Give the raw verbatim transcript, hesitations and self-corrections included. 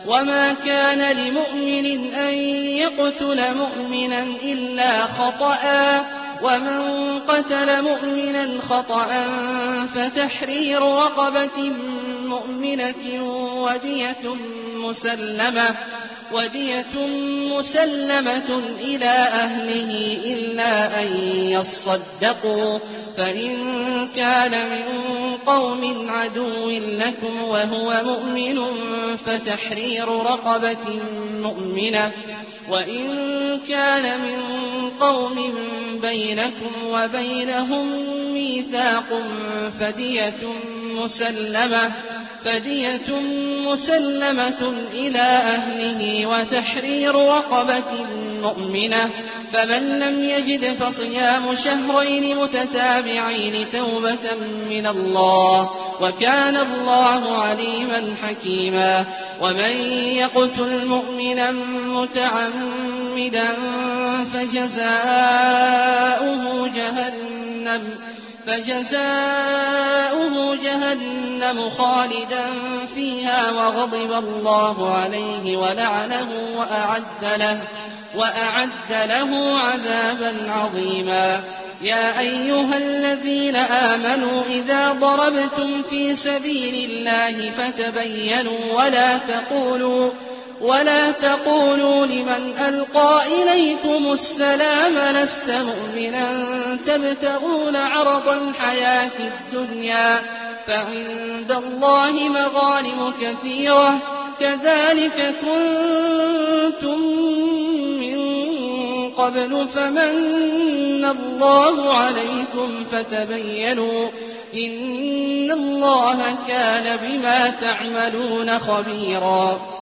وما كان لمؤمن أن يقتل مؤمنا إلا خطأ ومن قتل مؤمنا خطأ فتحرير رقبة مؤمنة ودية مسلمة ودية مسلمة إلى أهله إلا أن يصدقوا فإن كان من قوم عدو لكم وهو مؤمن فتحرير رقبة مؤمنة وإن كان من قوم بينكم وبينهم ميثاق فدية مسلمة فدية مسلمة إلى أهله وتحرير رقبة مؤمنة فمن لم يجد فصيام شهرين متتابعين توبة من الله وكان الله عليما حكيما ومن يقتل مؤمنا متعمدا فجزاؤه جهنم فجزاؤه جهنم خالدا فيها وغضب الله عليه ولعنه وأعد له, وأعد له عذابا عظيما يا أيها الذين آمنوا إذا ضربتم في سبيل الله فتبينوا ولا تقولوا ولا تقولوا لمن ألقى إليكم السلام لست مؤمنا تبتغون عرض الحياة الدنيا فعند الله مغانم كثيرة كذلك كنتم من قبل فمن الله عليكم فتبينوا إن الله كان بما تعملون خبيرا